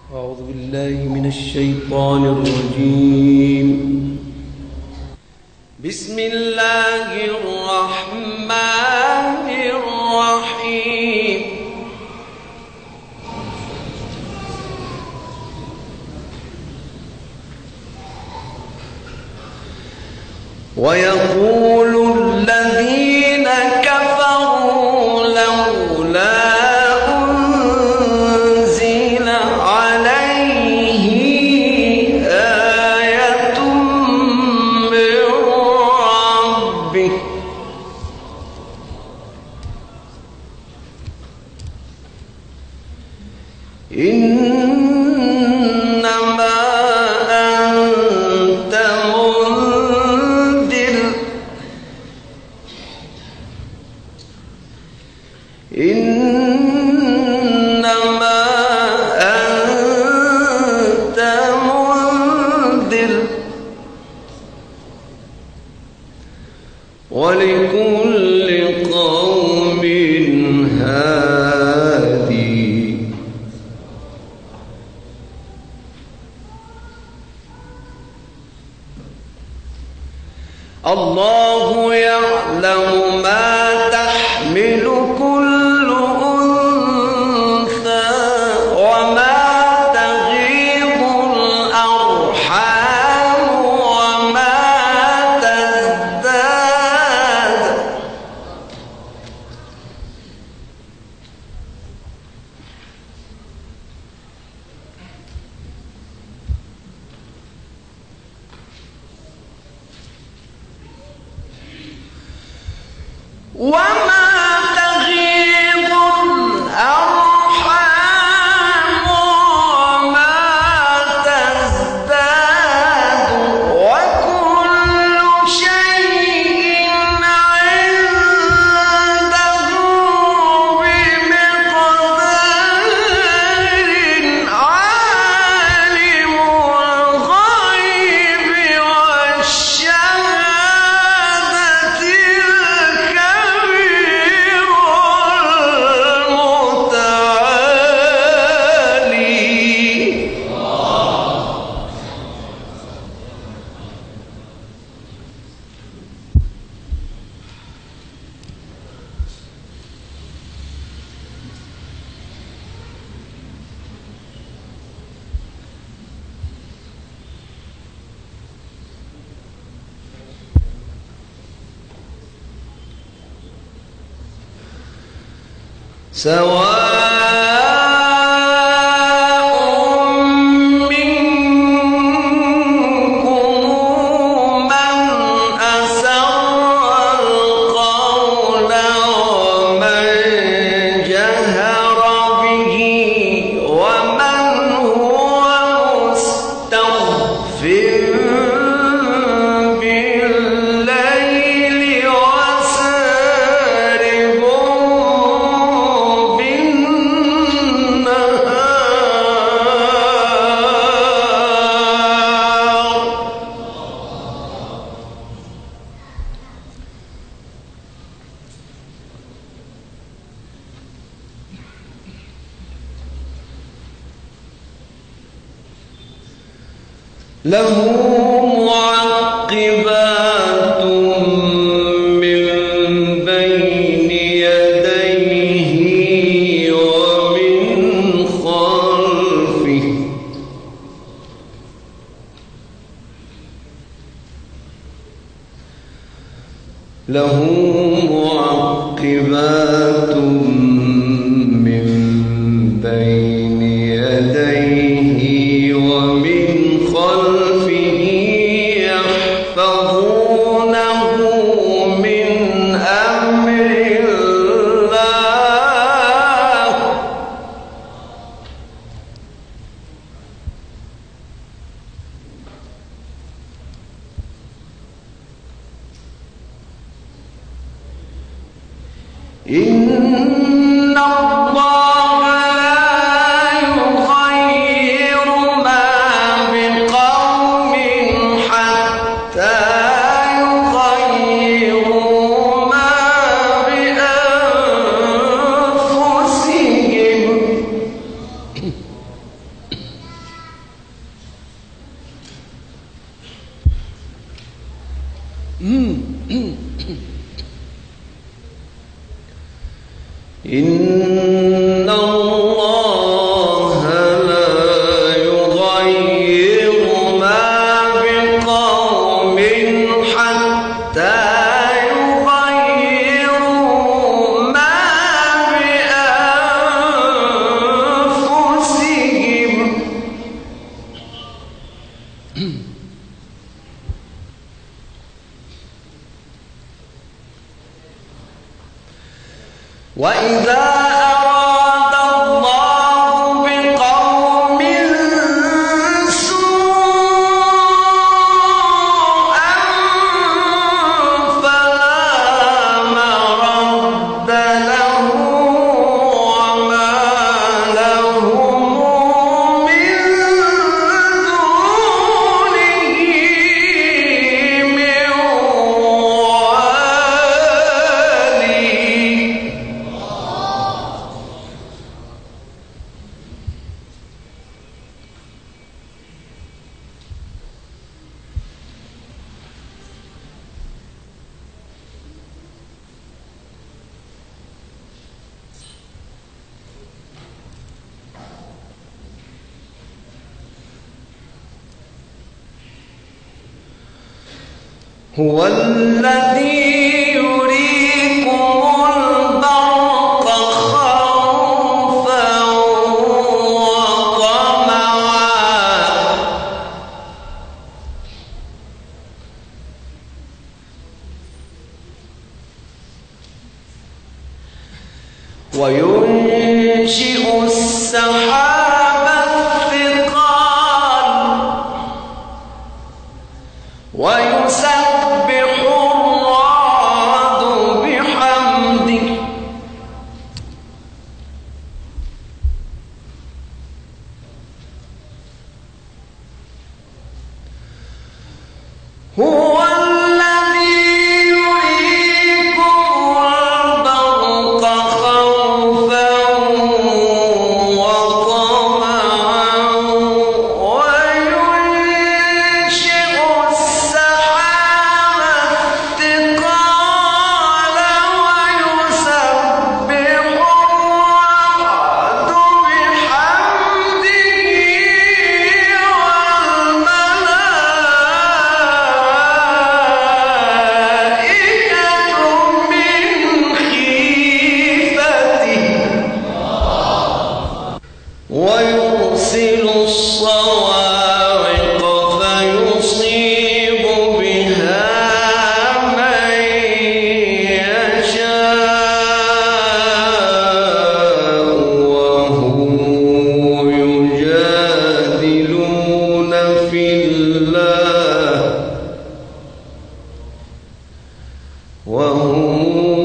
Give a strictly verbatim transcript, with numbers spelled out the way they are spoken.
أعوذ بالله من الشيطان الرجيم. بسم الله الرحمن الرحيم. ويقول الذين كفروا لولا أنزل عليه آية من ربه إنما أنت منذر إنما أنت منذر ولكل قوم هادي. الله يعلم ما تحمل كل أنثى وما تغيض الأرحام وما تزداد وما تغيض الأرحام وما تزداد وكل شيء عنده بمقدار. عالم الغيب والشهادة الكبير المتعالي. سواء منكم من أسر القول ومن جهر به ومن هو مستخف بالليل وسارب له معقبات من بين يديه ومن خلفه له معقبات من بين يديه ومن خلفه يحفظونه من أمر الله. إن الله لا يغير ما بقوم حتى يغيروا ما بأنفسهم. وإذا أراد الله بقوم سوءا فلا مرد له وما لهم من دونه من والي. هو الذي يريكم البرق خوفا وطمعا وينشئ السحاب الثقال ويسبح الرعد بحمده هو الذي يريكم البرق خوفا وطمعا وينشئ السحاب الثقال ويسبح الرعد بحمده والملائكة من خيفته ويرسل الصواعق فيصيب بها من يشاء وهم يجادلون في الله وهم